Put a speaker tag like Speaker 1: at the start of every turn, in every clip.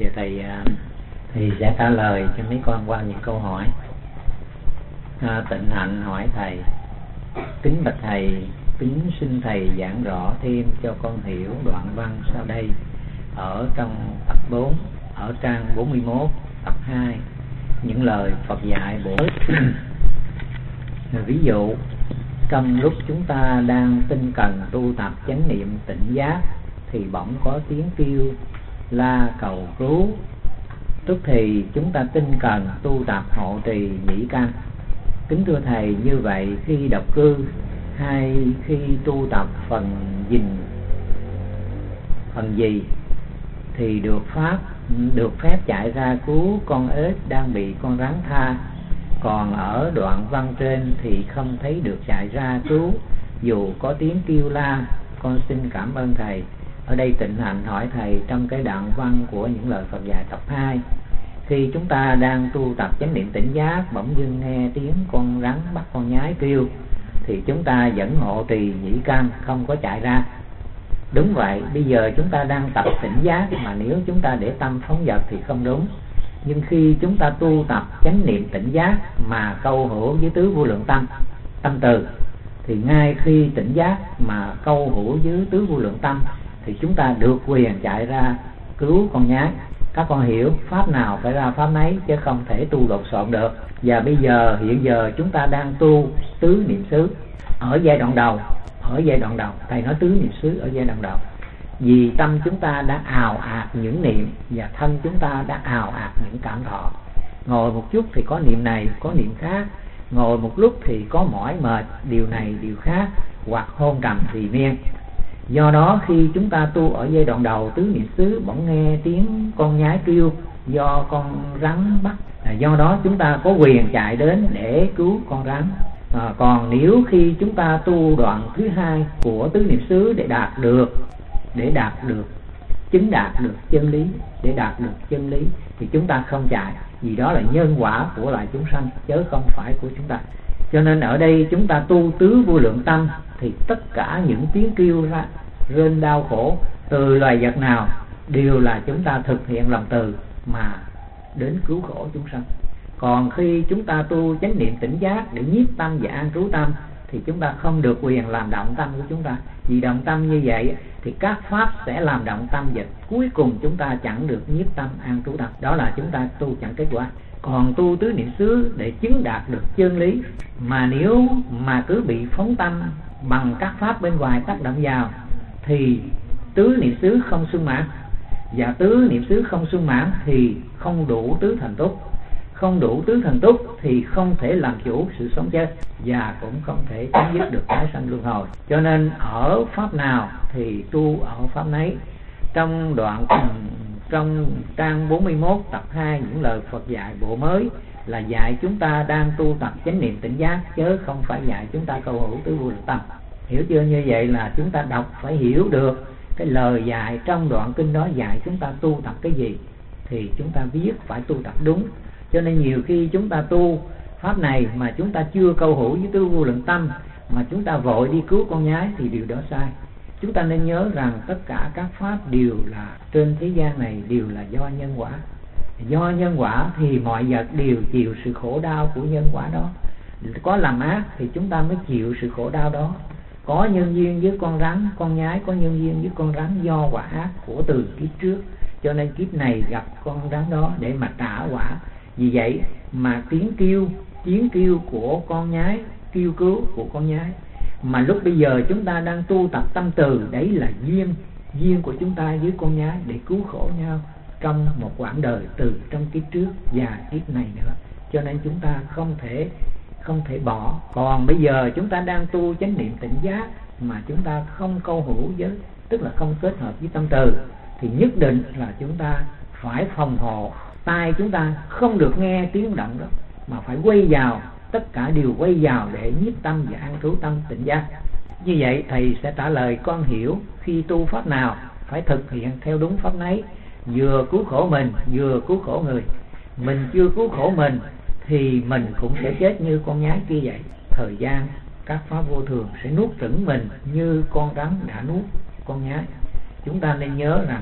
Speaker 1: Giờ thầy sẽ trả lời cho mấy con qua những câu hỏi. Tịnh Hạnh hỏi thầy: kính bạch thầy, kính xin thầy giảng rõ thêm cho con hiểu đoạn văn sau đây ở trong tập 4, ở trang 41, tập 2, những lời Phật dạy bổ ích. Ví dụ, trong lúc chúng ta đang tinh cần tu tập chánh niệm tỉnh giác thì bỗng có tiếng kêu la cầu cứu, tức thì chúng ta tinh cần tu tập hộ trì nhĩ căn. Kính thưa thầy, như vậy khi độc cư hay khi tu tập phần gì thì được phép chạy ra cứu con ếch đang bị con rắn tha, còn ở đoạn văn trên thì không thấy được chạy ra cứu dù có tiếng kêu la. Con xin cảm ơn thầy. Ở đây Tịnh Hạnh hỏi thầy, trong cái đoạn văn của những lời Phật dạy tập 2, khi chúng ta đang tu tập chánh niệm tỉnh giác bỗng dưng nghe tiếng con rắn bắt con nhái kêu thì chúng ta vẫn hộ trì nhĩ căn, không có chạy ra. Đúng vậy, bây giờ chúng ta đang tập tỉnh giác mà nếu chúng ta để tâm phóng dật thì không đúng. Nhưng khi chúng ta tu tập chánh niệm tỉnh giác mà câu hữu với tứ vô lượng tâm từ, thì ngay khi tỉnh giác mà câu hữu với tứ vô lượng tâm thì chúng ta được quyền chạy ra cứu con nhái. Các con hiểu, pháp nào phải ra pháp nấy chứ không thể tu lộn xộn được. Và bây giờ hiện giờ chúng ta đang tu tứ niệm xứ ở giai đoạn đầu. Thầy nói tứ niệm xứ ở giai đoạn đầu vì tâm chúng ta đã ào ạt những niệm và thân chúng ta đã ào ạt những cảm thọ. Ngồi một chút thì có niệm này, có niệm khác, ngồi một lúc thì có mỏi mệt, điều này điều khác, hoặc hôn trầm trì miên. Do đó khi chúng ta tu ở giai đoạn đầu tứ niệm xứ bỗng nghe tiếng con nhái kêu do con rắn bắt, do đó chúng ta có quyền chạy đến để cứu con rắn. Còn nếu khi chúng ta tu đoạn thứ hai của tứ niệm xứ để đạt được chứng đạt được chân lý thì chúng ta không chạy, vì đó là nhân quả của loài chúng sanh chứ không phải của chúng ta. Cho nên ở đây chúng ta tu tứ vô lượng tâm thì tất cả những tiếng kêu ra rên đau khổ từ loài vật nào đều là chúng ta thực hiện lòng từ mà đến cứu khổ chúng sanh. Còn khi chúng ta tu chánh niệm tỉnh giác để nhiếp tâm và an trú tâm thì chúng ta không được quyền làm động tâm của chúng ta, vì động tâm như vậy thì các pháp sẽ làm động tâm và cuối cùng chúng ta chẳng được nhiếp tâm an trú tâm, đó là chúng ta tu chẳng kết quả. Còn tu tứ niệm xứ để chứng đạt được chân lý mà nếu mà cứ bị phóng tâm bằng các pháp bên ngoài tác động vào thì tứ niệm xứ không sung mãn, và tứ niệm xứ không sung mãn thì không đủ tứ thành túc, không đủ tứ thành túc thì không thể làm chủ sự sống chết và cũng không thể chấm dứt được tái sanh luân hồi. Cho nên ở pháp nào thì tu ở pháp nấy. Trong trang 41 tập 2 những lời Phật dạy bộ mới là dạy chúng ta đang tu tập chánh niệm tỉnh giác chứ không phải dạy chúng ta câu hữu tứ vô lượng tâm. Hiểu chưa? Như vậy là chúng ta đọc phải hiểu được cái lời dạy trong đoạn kinh đó dạy chúng ta tu tập cái gì thì chúng ta viết phải tu tập đúng. Cho nên nhiều khi chúng ta tu pháp này mà chúng ta chưa câu hữu với tứ vô lượng tâm mà chúng ta vội đi cứu con nhái thì điều đó sai. Chúng ta nên nhớ rằng tất cả các pháp đều là trên thế gian này đều là do nhân quả. Do nhân quả thì mọi vật đều chịu sự khổ đau của nhân quả đó. Có làm ác thì chúng ta mới chịu sự khổ đau đó. Có nhân duyên với con rắn, con nhái có nhân duyên với con rắn do quả ác của từ kiếp trước. Cho nên kiếp này gặp con rắn đó để mà trả quả. Vì vậy mà tiếng kêu của con nhái, kêu cứu của con nhái, mà lúc bây giờ chúng ta đang tu tập tâm từ, đấy là duyên của chúng ta với con nhái để cứu khổ nhau trong một quãng đời từ trong kiếp trước và kiếp này nữa. Cho nên chúng ta không thể bỏ. Còn bây giờ chúng ta đang tu chánh niệm tỉnh giác mà chúng ta không câu hữu với, tức là không kết hợp với tâm từ, thì nhất định là chúng ta phải phòng hộ tai chúng ta không được nghe tiếng động đó, mà phải quay vào, tất cả đều quay vào để nhiếp tâm và an trú tâm tỉnh giác. Như vậy thầy sẽ trả lời con hiểu khi tu pháp nào phải thực hiện theo đúng pháp nấy, vừa cứu khổ mình vừa cứu khổ người. Mình chưa cứu khổ mình thì mình cũng sẽ chết như con nhái kia vậy. Thời gian các pháp vô thường sẽ nuốt chửng mình như con rắn đã nuốt con nhái. Chúng ta nên nhớ rằng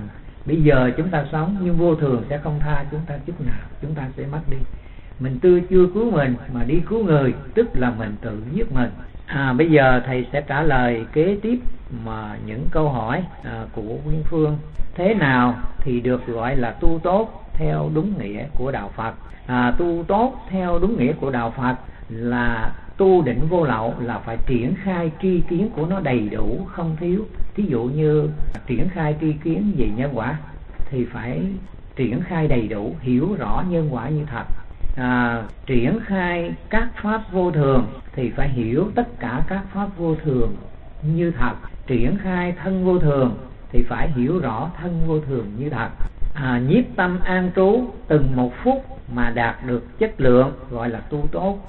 Speaker 1: Bây giờ chúng ta sống nhưng vô thường sẽ không tha chúng ta chút nào, chúng ta sẽ mất đi. Mình chưa cứu mình mà đi cứu người, tức là mình tự giết mình. Bây giờ thầy sẽ trả lời kế tiếp mà những câu hỏi của Nguyên Phương. Thế nào thì được gọi là tu tốt theo đúng nghĩa của đạo Phật? Tu tốt theo đúng nghĩa của đạo Phật là tu định vô lậu, là phải triển khai tri kiến của nó đầy đủ không thiếu. Thí dụ như triển khai tri kiến về nhân quả thì phải triển khai đầy đủ, hiểu rõ nhân quả như thật. Triển khai các pháp vô thường thì phải hiểu tất cả các pháp vô thường như thật. Triển khai thân vô thường thì phải hiểu rõ thân vô thường như thật. Nhiếp tâm an trú từng một phút mà đạt được chất lượng gọi là tu tốt.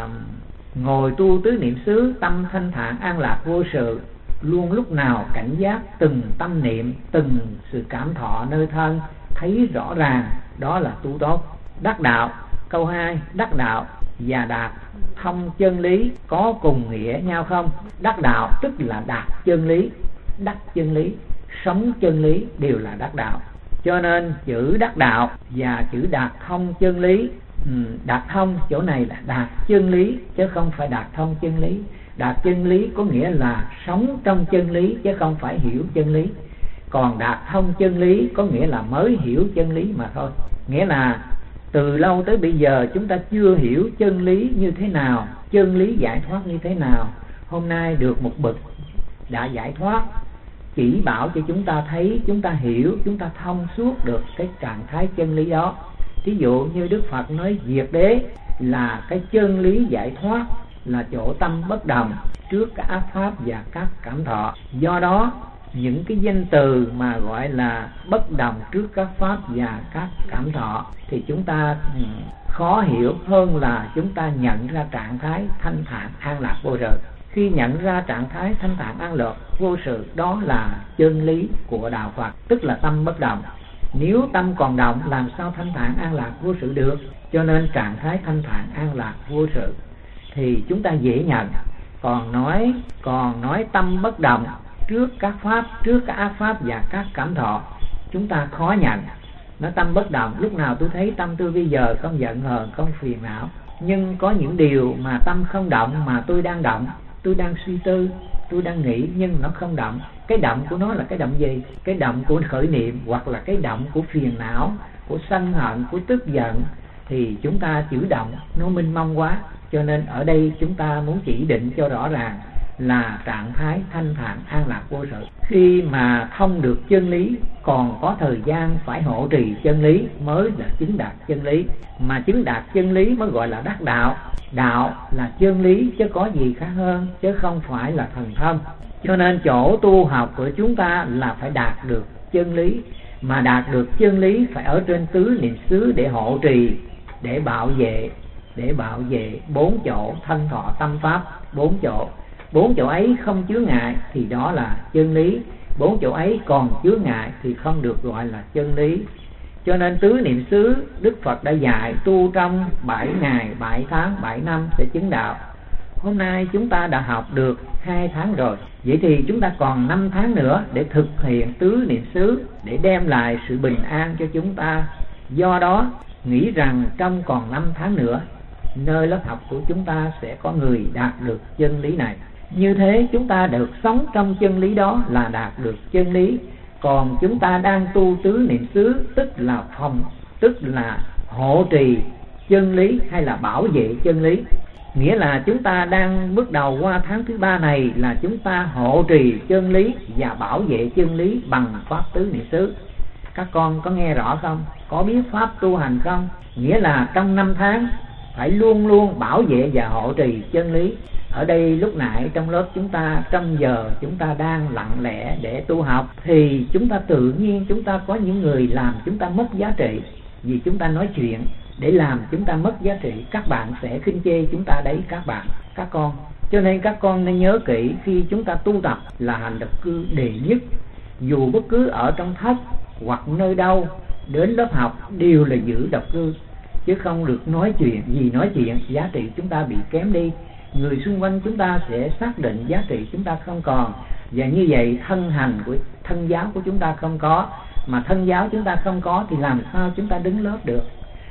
Speaker 1: Ngồi tu tứ niệm xứ, tâm thanh thản an lạc vô sự, luôn lúc nào cảnh giác từng tâm niệm, từng sự cảm thọ nơi thân, thấy rõ ràng, đó là tu tốt. Đắc đạo. Câu 2, đắc đạo và đạt thông chân lý có cùng nghĩa nhau không? Đắc đạo tức là đạt chân lý, đắc chân lý, sống chân lý đều là đắc đạo. Cho nên chữ đắc đạo và chữ đạt thông chân lý, đạt thông chỗ này là đạt chân lý chứ không phải đạt thông chân lý. Đạt chân lý có nghĩa là sống trong chân lý chứ không phải hiểu chân lý. Còn đạt thông chân lý có nghĩa là mới hiểu chân lý mà thôi. Nghĩa là từ lâu tới bây giờ chúng ta chưa hiểu chân lý như thế nào, chân lý giải thoát như thế nào. Hôm nay được một bậc đã giải thoát, chỉ bảo cho chúng ta thấy, chúng ta hiểu, chúng ta thông suốt được cái trạng thái chân lý đó. Ví dụ như Đức Phật nói diệt đế là cái chân lý giải thoát, là chỗ tâm bất đồng trước các ác pháp và các cảm thọ. Do đó những cái danh từ mà gọi là bất đồng trước các pháp và các cảm thọ thì chúng ta khó hiểu hơn là chúng ta nhận ra trạng thái thanh thản an lạc vô sự. Khi nhận ra trạng thái thanh thản an lạc vô sự, đó là chân lý của đạo Phật, tức là tâm bất động. Nếu tâm còn động làm sao thanh thản an lạc vô sự được? Cho nên trạng thái thanh thản an lạc vô sự thì chúng ta dễ nhận. Còn nói tâm bất động trước các pháp, trước các ác pháp và các cảm thọ, chúng ta khó nhận. Nó tâm bất động, lúc nào tôi thấy tâm tôi bây giờ không giận hờn, không phiền não. Nhưng có những điều mà tâm không động mà tôi đang động, tôi đang suy tư, tôi đang nghĩ nhưng nó không động. Cái động của nó là cái động gì? Cái động của khởi niệm, hoặc là cái động của phiền não, của sân hận, của tức giận. Thì chúng ta chữ động nó mênh mông quá. Cho nên ở đây chúng ta muốn chỉ định cho rõ ràng là trạng thái thanh thản an lạc vô sự. Khi mà thông được chân lý, còn có thời gian phải hộ trì chân lý mới là chứng đạt chân lý. Mà chứng đạt chân lý mới gọi là đắc đạo. Đạo là chân lý chứ có gì khác hơn, chứ không phải là thần thông. Cho nên chỗ tu học của chúng ta là phải đạt được chân lý. Mà đạt được chân lý phải ở trên tứ niệm xứ để hộ trì, để bảo vệ 4 chỗ thân thọ tâm pháp. 4 chỗ ấy không chướng ngại thì đó là chân lý. 4 chỗ ấy còn chướng ngại thì không được gọi là chân lý. Cho nên tứ niệm xứ Đức Phật đã dạy tu trong 7 ngày, 7 tháng, 7 năm sẽ chứng đạo. Hôm nay chúng ta đã học được 2 tháng rồi. Vậy thì chúng ta còn 5 tháng nữa để thực hiện tứ niệm xứ, để đem lại sự bình an cho chúng ta. Do đó nghĩ rằng trong còn 5 tháng nữa, nơi lớp học của chúng ta sẽ có người đạt được chân lý này. Như thế chúng ta được sống trong chân lý đó là đạt được chân lý. Còn chúng ta đang tu tứ niệm xứ, tức là hộ trì chân lý hay là bảo vệ chân lý. Nghĩa là chúng ta đang bước đầu qua tháng thứ 3 này là chúng ta hộ trì chân lý và bảo vệ chân lý bằng pháp tứ niệm xứ. Các con có nghe rõ không? Có biết pháp tu hành không? Nghĩa là trong 5 tháng phải luôn luôn bảo vệ và hộ trì chân lý. Ở đây lúc nãy trong lớp chúng ta, trong giờ chúng ta đang lặng lẽ để tu học, thì chúng ta tự nhiên chúng ta có những người làm chúng ta mất giá trị. Vì chúng ta nói chuyện để làm chúng ta mất giá trị, các bạn sẽ khinh chê chúng ta đấy các con. Cho nên các con nên nhớ kỹ, khi chúng ta tu tập là hành độc cư đệ nhất. Dù bất cứ ở trong thất hoặc nơi đâu đến lớp học đều là giữ độc cư, chứ không được nói chuyện. Vì nói chuyện giá trị chúng ta bị kém đi, người xung quanh chúng ta sẽ xác định giá trị chúng ta không còn, và như vậy thân hành của thân giáo của chúng ta không có, mà thân giáo chúng ta không có thì làm sao chúng ta đứng lớp được.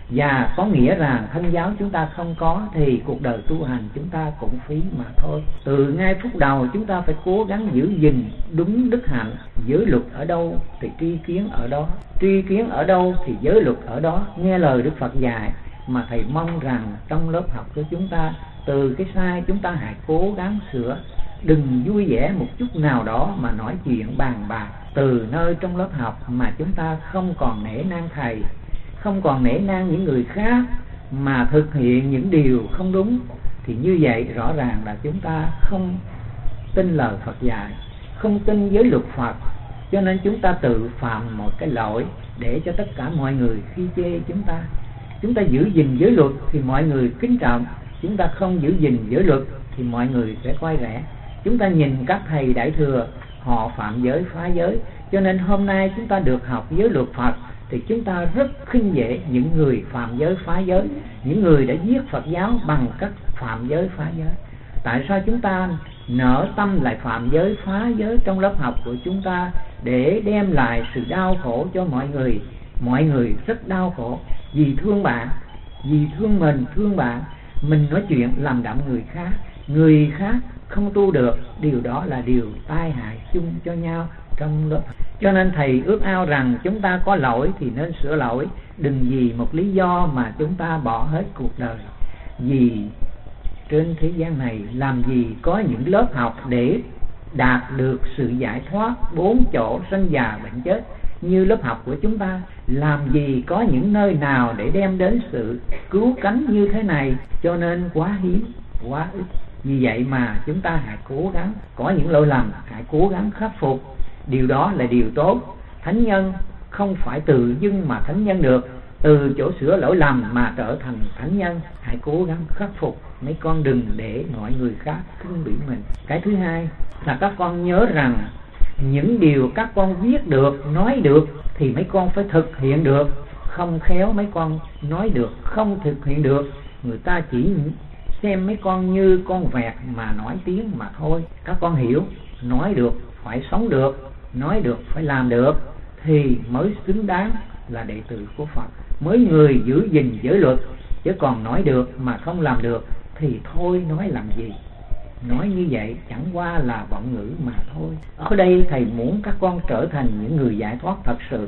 Speaker 1: Và có nghĩa rằng thân giáo chúng ta không có thì cuộc đời tu hành chúng ta cũng phí mà thôi. Từ ngay phút đầu chúng ta phải cố gắng giữ gìn đúng đức hạnh. Giới luật ở đâu thì tri kiến ở đó, tri kiến ở đâu thì giới luật ở đó. Nghe lời Đức Phật dạy mà thầy mong rằng trong lớp học của chúng ta, từ cái sai chúng ta hãy cố gắng sửa. Đừng vui vẻ một chút nào đó mà nói chuyện bàn bạc từ nơi trong lớp học mà chúng ta không còn nể nang thầy, không còn nể nang những người khác mà thực hiện những điều không đúng, thì như vậy rõ ràng là chúng ta không tin lời Phật dạy, không tin giới luật Phật, cho nên chúng ta tự phạm một cái lỗi để cho tất cả mọi người khi chê chúng ta. Chúng ta giữ gìn giới luật thì mọi người kính trọng, chúng ta không giữ gìn giới luật thì mọi người sẽ coi rẻ. Chúng ta nhìn các thầy đại thừa họ phạm giới phá giới, cho nên hôm nay chúng ta được học giới luật Phật thì chúng ta rất khinh dễ những người phạm giới phá giới, những người đã giết Phật giáo bằng cách phạm giới phá giới. Tại sao chúng ta nở tâm lại phạm giới phá giới trong lớp học của chúng ta để đem lại sự đau khổ cho mọi người? Mọi người rất đau khổ vì thương bạn, vì thương bạn, mình nói chuyện làm đậm người khác không tu được, điều đó là điều tai hại chung cho nhau trong lớp. Cho nên thầy ước ao rằng chúng ta có lỗi thì nên sửa lỗi, đừng vì một lý do mà chúng ta bỏ hết cuộc đời. Vì trên thế gian này làm gì có những lớp học để đạt được sự giải thoát 4 chỗ sanh già bệnh chết như lớp học của chúng ta. Làm gì có những nơi nào để đem đến sự cứu cánh như thế này, cho nên quá hiếm, quá ít. Vì vậy mà chúng ta hãy cố gắng, có những lỗi lầm hãy cố gắng khắc phục. Điều đó là điều tốt. Thánh nhân không phải tự dưng mà thánh nhân được, từ chỗ sửa lỗi lầm mà trở thành thánh nhân. Hãy cố gắng khắc phục, mấy con đừng để mọi người khác khinh bỉ mình. Cái thứ hai là các con nhớ rằng những điều các con viết được, nói được thì mấy con phải thực hiện được. Không khéo mấy con nói được, không thực hiện được, người ta chỉ xem mấy con như con vẹt mà nói tiếng mà thôi. Các con hiểu, nói được phải sống được, nói được phải làm được thì mới xứng đáng là đệ tử của Phật, mới người giữ gìn giới luật. Chứ còn nói được mà không làm được thì thôi nói làm gì. Nói như vậy chẳng qua là vọng ngữ mà thôi. Ở đây thầy muốn các con trở thành những người giải thoát thật sự.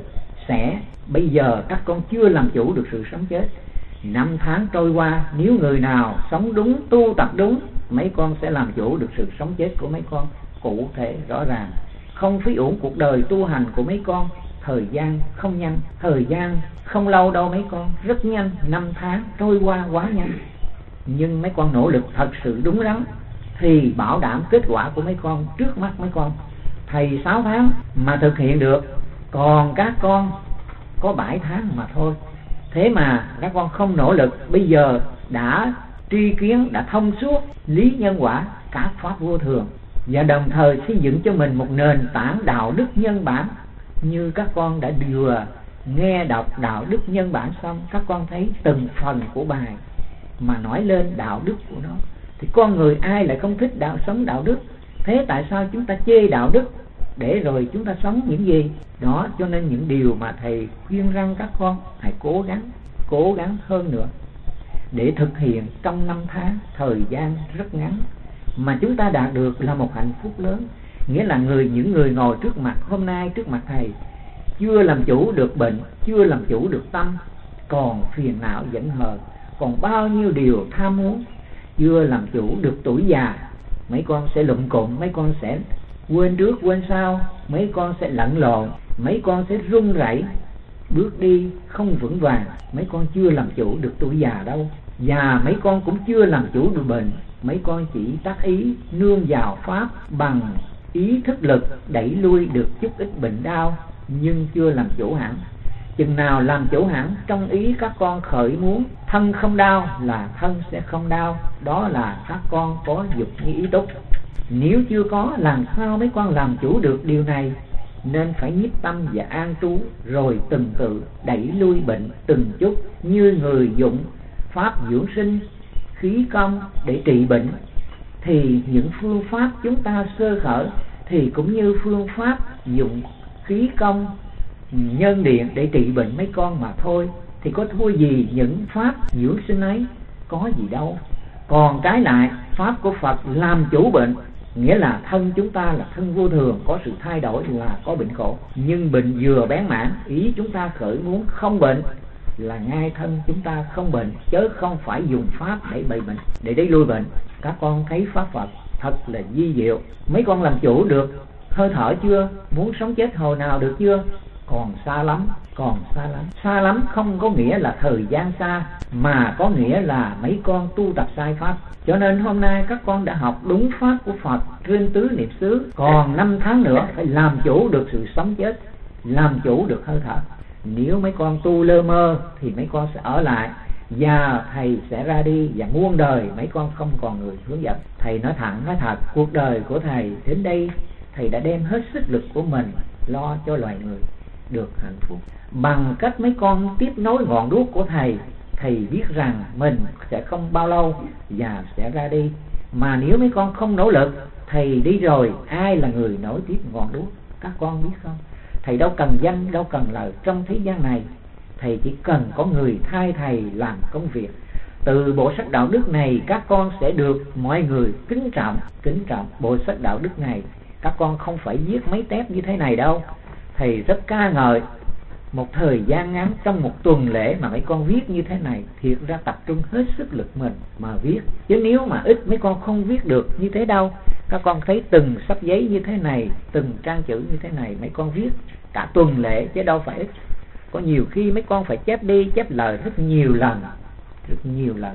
Speaker 1: Bây giờ các con chưa làm chủ được sự sống chết. 5 tháng trôi qua, nếu người nào sống đúng, tu tập đúng, mấy con sẽ làm chủ được sự sống chết của mấy con cụ thể rõ ràng. Không phí uổng cuộc đời tu hành của mấy con. Thời gian không nhanh, thời gian không lâu đâu mấy con, rất nhanh. 5 tháng trôi qua quá nhanh. Nhưng mấy con nỗ lực thật sự đúng đắn thì bảo đảm kết quả của mấy con trước mắt mấy con. Thầy 6 tháng mà thực hiện được, còn các con có 7 tháng mà thôi. Thế mà các con không nỗ lực, bây giờ đã tri kiến, đã thông suốt lý nhân quả, các pháp vô thường, và đồng thời xây dựng cho mình một nền tảng đạo đức nhân bản. Như các con đã vừa nghe đọc đạo đức nhân bản xong, các con thấy từng phần của bài mà nói lên đạo đức của nó, thì con người ai lại không thích sống đạo đức? Thế tại sao chúng ta chê đạo đức để rồi chúng ta sống những gì đó? Cho nên những điều mà thầy khuyên rằng các con hãy cố gắng hơn nữa để thực hiện trong 5 tháng, thời gian rất ngắn mà chúng ta đạt được là một hạnh phúc lớn. Nghĩa là những người ngồi trước mặt hôm nay, trước mặt thầy, chưa làm chủ được bệnh, chưa làm chủ được tâm, còn phiền não giận hờn, còn bao nhiêu điều tham muốn, chưa làm chủ được tuổi già. Mấy con sẽ lụm cụm, mấy con sẽ quên trước quên sau, mấy con sẽ lẫn lộn, mấy con sẽ run rẩy, bước đi không vững vàng. Mấy con chưa làm chủ được tuổi già đâu, và mấy con cũng chưa làm chủ được bệnh. Mấy con chỉ tác ý nương vào pháp bằng ý thức lực đẩy lui được chút ít bệnh đau, nhưng chưa làm chủ hẳn. Chừng nào làm chủ hẳn, trong ý các con khởi muốn thân không đau là thân sẽ không đau, đó là các con có dục như ý túc. Nếu chưa có, làm sao mấy con làm chủ được điều này? Nên phải nhiếp tâm và an trú, rồi từng tự đẩy lui bệnh từng chút, như người dụng pháp dưỡng sinh khí công để trị bệnh. Thì những phương pháp chúng ta sơ khởi thì cũng như phương pháp dụng khí công nhân điện để trị bệnh mấy con mà thôi, thì có thua gì những pháp dưỡng sinh ấy, có gì đâu. Còn trái lại, pháp của Phật làm chủ bệnh, nghĩa là thân chúng ta là thân vô thường, có sự thay đổi là có bệnh khổ. Nhưng bệnh vừa bén mãn, ý chúng ta khởi muốn không bệnh là ngay thân chúng ta không bệnh, chứ không phải dùng pháp để bày bệnh, để đẩy lui bệnh. Các con thấy pháp Phật thật là vi diệu. Mấy con làm chủ được hơi thở chưa? Muốn sống chết hồi nào được chưa? Còn xa lắm, còn xa lắm. Xa lắm không có nghĩa là thời gian xa, mà có nghĩa là mấy con tu tập sai pháp. Cho nên hôm nay các con đã học đúng pháp của Phật trên tứ niệm xứ. Còn 5 tháng nữa phải làm chủ được sự sống chết, làm chủ được hơi thở. Nếu mấy con tu lơ mơ thì mấy con sẽ ở lại, và thầy sẽ ra đi, và muôn đời mấy con không còn người hướng dẫn. Thầy nói thẳng nói thật, cuộc đời của thầy đến đây, thầy đã đem hết sức lực của mình lo cho loài người được hạnh phúc. Bằng cách mấy con tiếp nối ngọn đuốc của thầy, thầy biết rằng mình sẽ không bao lâu và sẽ ra đi. Mà nếu mấy con không nỗ lực, thầy đi rồi, ai là người nối tiếp ngọn đuốc? Các con biết không? Thầy đâu cần danh, đâu cần lời trong thế gian này. Thầy chỉ cần có người thay thầy làm công việc. Từ bộ sách đạo đức này, các con sẽ được mọi người kính trọng. Kính trọng bộ sách đạo đức này. Các con không phải viết mấy tép như thế này đâu. Thầy rất ca ngợi một thời gian ngắn trong một tuần lễ mà mấy con viết như thế này, thiệt ra tập trung hết sức lực mình mà viết. Chứ nếu mà ít mấy con không viết được như thế đâu. Các con thấy từng sắp giấy như thế này, từng trang chữ như thế này, mấy con viết cả tuần lễ chứ đâu phải ít. Có nhiều khi mấy con phải chép đi chép lời rất nhiều lần, rất nhiều lần.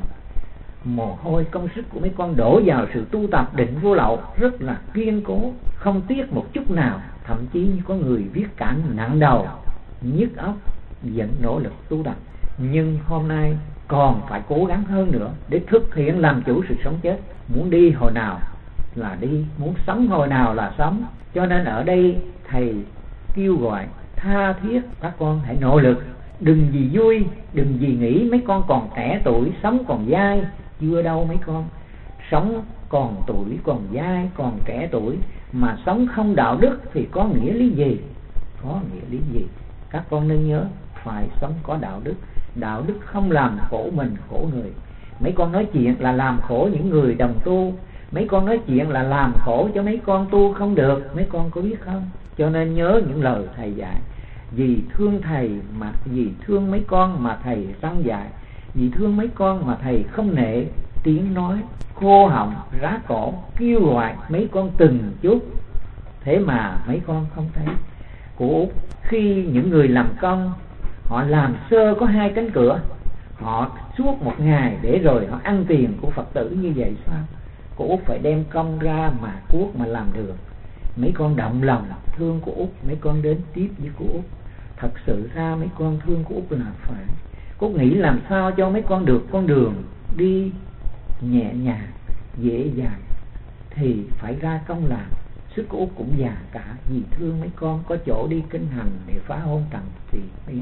Speaker 1: Mồ hôi công sức của mấy con đổ vào sự tu tập định vô lậu rất là kiên cố, không tiếc một chút nào. Thậm chí như có người viết cả nặng đầu, nhức óc, vẫn nỗ lực tu tập. Nhưng hôm nay còn phải cố gắng hơn nữa để thực hiện làm chủ sự sống chết. Muốn đi hồi nào là đi, muốn sống hồi nào là sống. Cho nên ở đây thầy kêu gọi tha thiết các con hãy nỗ lực. Đừng vì vui, đừng vì nghĩ mấy con còn trẻ tuổi, sống còn dai. Chưa đâu mấy con. Sống còn tuổi, còn dai, còn trẻ tuổi mà sống không đạo đức thì có nghĩa lý gì? Có nghĩa lý gì? Các con nên nhớ phải sống có đạo đức. Đạo đức không làm khổ mình, khổ người. Mấy con nói chuyện là làm khổ những người đồng tu. Mấy con nói chuyện là làm khổ cho mấy con tu không được. Mấy con có biết không? Cho nên nhớ những lời thầy dạy. Vì thương thầy mà, vì thương mấy con mà thầy tăng dạy. Vì thương mấy con mà thầy không nể tiếng nói khô họng rá cổ kêu gọi mấy con từng chút. Thế mà mấy con không thấy. Của Út, khi những người làm công, họ làm sơ có 2 cánh cửa, họ suốt một ngày để rồi họ ăn tiền của Phật tử như vậy sao? Cô Út phải đem công ra mà cuốc mà làm đường. Mấy con động lòng thương cô Út, mấy con đến tiếp với cô Út. Thật sự ra mấy con thương cô Út là phải. Cô nghĩ làm sao cho mấy con được con đường đi nhẹ nhàng, dễ dàng thì phải ra công làm. Sức cô Út cũng già cả, vì thương mấy con có chỗ đi kinh hành để phá hôn trần thì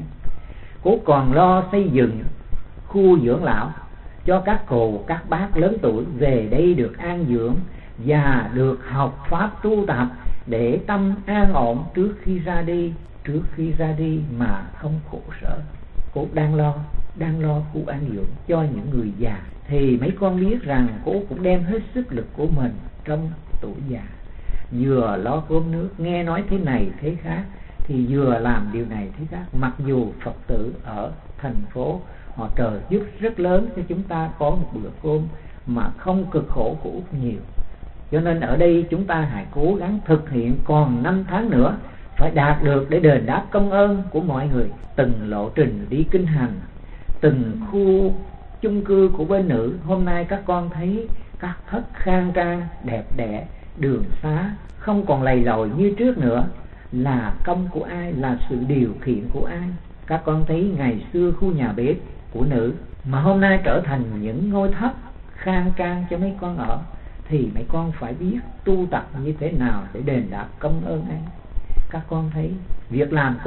Speaker 1: cô còn lo xây dựng khu dưỡng lão cho các cô các bác lớn tuổi về đây được an dưỡng và được học pháp tu tập để tâm an ổn trước khi ra đi. Trước khi ra đi mà không khổ sở. Cô đang lo khu an dưỡng cho những người già. Thì mấy con biết rằng cô cũng đem hết sức lực của mình trong tuổi già, vừa lo cơm nước, nghe nói thế này thế khác thì vừa làm điều này thế khác. Mặc dù Phật tử ở thành phố họ trợ giúp rất lớn cho chúng ta có một bữa cơm mà không cực khổ của Út nhiều. Cho nên ở đây chúng ta hãy cố gắng thực hiện. Còn 5 tháng nữa phải đạt được để đền đáp công ơn của mọi người. Từng lộ trình đi kinh hành, từng khu chung cư của bên nữ, hôm nay các con thấy các thất khang trang đẹp đẽ, đường xá không còn lầy lội như trước nữa. Là công của ai? Là sự điều khiển của ai? Các con thấy ngày xưa khu nhà bếp của nữ mà hôm nay trở thành những ngôi thất khang trang cho mấy con ở, thì mấy con phải biết tu tập như thế nào để đền đáp công ơn ấy. Các con thấy việc làm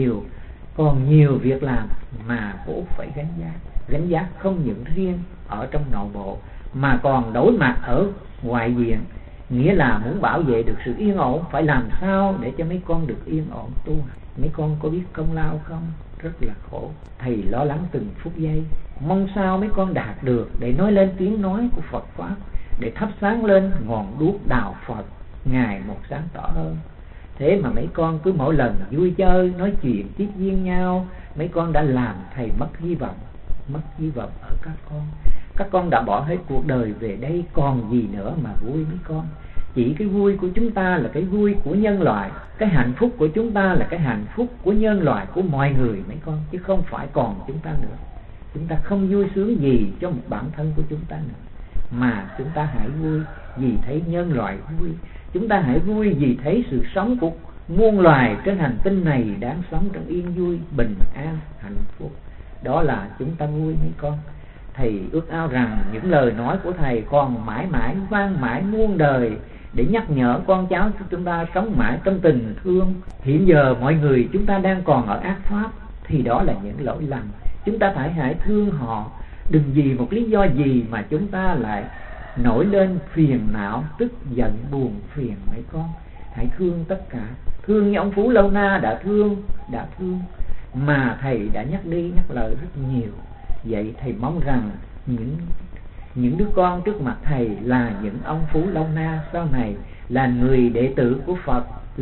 Speaker 1: còn nhiều việc làm mà bố phải gánh vác không những riêng ở trong nội bộ mà còn đối mặt ở ngoại diện. Nghĩa là muốn bảo vệ được sự yên ổn, phải làm sao để cho mấy con được yên ổn tu. Mấy con có biết công lao không? Rất là khổ. Thầy lo lắng từng phút giây, mong sao mấy con đạt được để nói lên tiếng nói của Phật Pháp, để thắp sáng lên ngọn đuốc đạo Phật ngày một sáng tỏ hơn. Thế mà mấy con cứ mỗi lần vui chơi nói chuyện tiếp viên nhau, mấy con đã làm thầy mất hy vọng. Mất hy vọng ở các con. Các con đã bỏ hết cuộc đời về đây, còn gì nữa mà vui mấy con. Chỉ cái vui của chúng ta là cái vui của nhân loại, cái hạnh phúc của chúng ta là cái hạnh phúc của nhân loại, của mọi người mấy con, chứ không phải còn chúng ta nữa. Chúng ta không vui sướng gì cho một bản thân của chúng ta nữa, mà chúng ta hãy vui vì thấy nhân loại vui. Chúng ta hãy vui vì thấy sự sống của muôn loài trên hành tinh này đang sống trong yên vui, bình an, hạnh phúc. Đó là chúng ta vui mấy con. Thầy ước ao rằng những lời nói của thầy còn mãi mãi vang mãi muôn đời, để nhắc nhở con cháu của chúng ta sống mãi trong tình thương. Hiện giờ mọi người chúng ta đang còn ở ác pháp, thì đó là những lỗi lầm. Chúng ta hãy thương họ. Đừng vì một lý do gì mà chúng ta lại nổi lên phiền não, tức giận, buồn phiền mấy con. Hãy thương tất cả. Thương như ông Phú Lâu Na đã thương, mà thầy đã nhắc đi nhắc lại rất nhiều. Vậy thầy mong rằng những đứa con trước mặt thầy là những ông Phú Lâu Na sau này, là người đệ tử của Phật,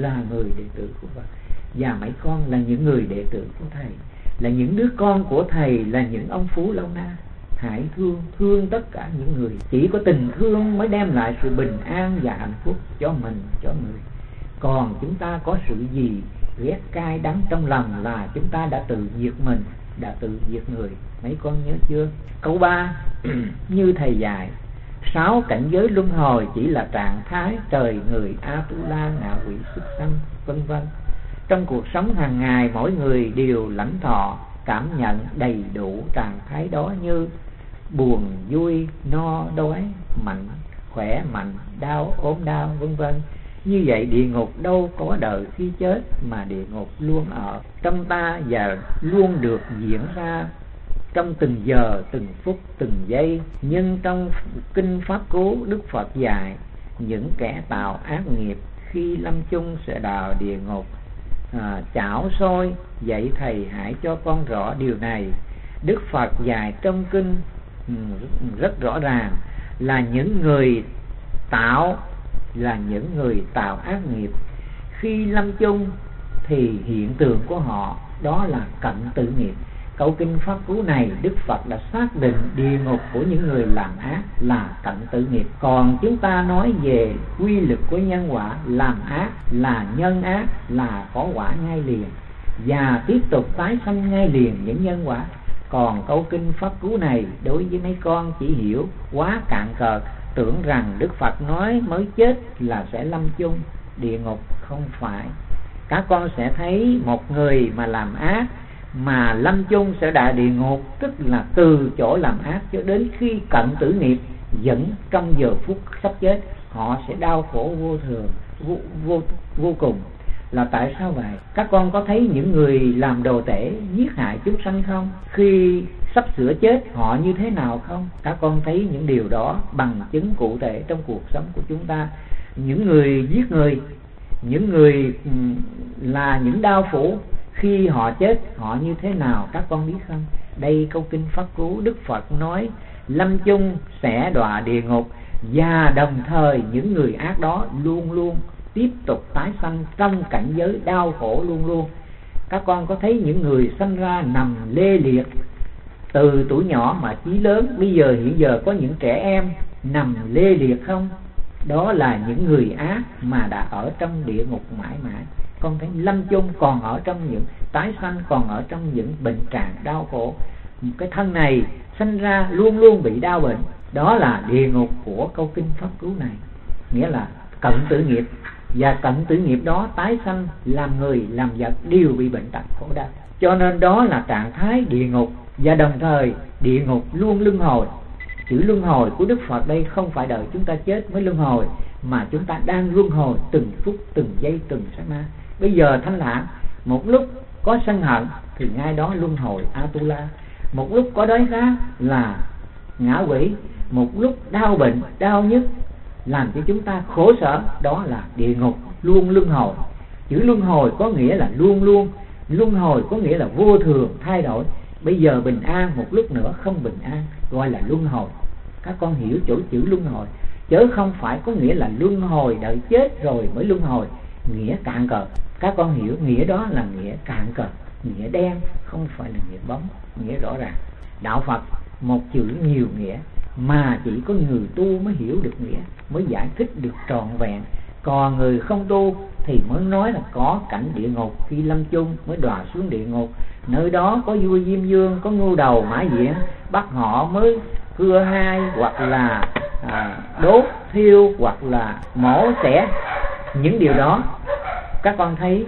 Speaker 1: và mấy con là những người đệ tử của thầy, là những đứa con của thầy, là những ông Phú Lâu Na. Hãy thương tất cả những người. Chỉ có tình thương mới đem lại sự bình an và hạnh phúc cho mình, cho người. Còn chúng ta có sự gì ghét cay đắng trong lòng là chúng ta đã tự diệt mình, đã tự diệt người. Mấy con nhớ chưa? Câu 3 như thầy dạy, 6 cảnh giới luân hồi chỉ là trạng thái trời người, Atula, ngạ quỷ, súc sanh, vân vân. Trong cuộc sống hàng ngày, mỗi người đều lãnh thọ, cảm nhận đầy đủ trạng thái đó như buồn, vui, no, đói, mạnh, khỏe, mạnh, đau, ốm đau, vân vân. Như vậy địa ngục đâu có đời khi chết, mà địa ngục luôn ở trong ta và luôn được diễn ra trong từng giờ, từng phút, từng giây. Nhưng trong kinh Pháp Cú, Đức Phật dạy những kẻ tạo ác nghiệp khi lâm chung sẽ đào địa ngục chảo sôi. Vậy thầy hãy cho con rõ điều này. Đức Phật dạy trong kinh rất rõ ràng là những người tạo ác nghiệp khi lâm chung thì hiện tượng của họ đó là cận tử nghiệp. Câu kinh Pháp Cú này Đức Phật đã xác định địa ngục của những người làm ác là cận tử nghiệp. Còn chúng ta nói về quy luật của nhân quả, làm ác là nhân ác, là có quả ngay liền và tiếp tục tái sanh ngay liền những nhân quả. Còn câu kinh Pháp Cú này đối với mấy con chỉ hiểu quá cạn cợt, tưởng rằng Đức Phật nói mới chết là sẽ lâm chung địa ngục. Không phải. Các con sẽ thấy một người mà làm ác mà lâm chung sẽ đọa địa ngục, tức là từ chỗ làm ác cho đến khi cận tử nghiệp, dẫn trong giờ phút sắp chết họ sẽ đau khổ vô thường, vô cùng. Là tại sao vậy? Các con có thấy những người làm đồ tể giết hại chúng sanh không? Khi sắp sửa chết họ như thế nào không? Các con thấy những điều đó bằng chứng cụ thể trong cuộc sống của chúng ta. Những người giết người, những người là những đao phủ, khi họ chết họ như thế nào các con biết không? Đây câu kinh Pháp Cú, Đức Phật nói lâm chung sẽ đọa địa ngục, và đồng thời những người ác đó luôn luôn tiếp tục tái sanh trong cảnh giới đau khổ luôn luôn. Các con có thấy những người sanh ra nằm lê liệt từ tuổi nhỏ mà chí lớn, bây giờ hiện giờ có những trẻ em nằm lê liệt không? Đó là những người ác mà đã ở trong địa ngục mãi mãi. Con thấy lâm chung còn ở trong những tái sanh, còn ở trong những bệnh trạng đau khổ. Cái thân này sanh ra luôn luôn bị đau bệnh. Đó là địa ngục của câu kinh Pháp Cú này, nghĩa là cận tử nghiệp. Và cận tử nghiệp đó tái sanh làm người làm vật đều bị bệnh tật khổ đau. Cho nên đó là trạng thái địa ngục. Và đồng thời địa ngục luôn luân hồi. Chữ luân hồi của Đức Phật đây không phải đợi chúng ta chết mới luân hồi, mà chúng ta đang luân hồi từng phút, từng giây, từng sát na. Bây giờ thanh thản, một lúc có sân hận thì ngay đó luân hồi Atula. Một lúc có đói khát là ngã quỷ. Một lúc đau bệnh, đau nhức làm cho chúng ta khổ sở, đó là địa ngục, luôn luân hồi. Chữ luân hồi có nghĩa là luôn luôn, luân hồi có nghĩa là vô thường, thay đổi. Bây giờ bình an, một lúc nữa không bình an, gọi là luân hồi. Các con hiểu chỗ chữ luân hồi, chứ không phải có nghĩa là luân hồi đợi chết rồi mới luân hồi, nghĩa cạn cợt. Các con hiểu nghĩa đó là nghĩa cạn cợt, nghĩa đen, không phải là nghĩa bóng, nghĩa rõ ràng. Đạo Phật một chữ nhiều nghĩa, mà chỉ có người tu mới hiểu được nghĩa, mới giải thích được trọn vẹn. Còn người không tu thì mới nói là có cảnh địa ngục, khi lâm chung mới đọa xuống địa ngục. Nơi đó có vua Diêm Vương, có ngưu đầu Mã Diện, bắt họ mới cưa hai, hoặc là đốt thiêu, hoặc là mổ xẻ. Những điều đó các con thấy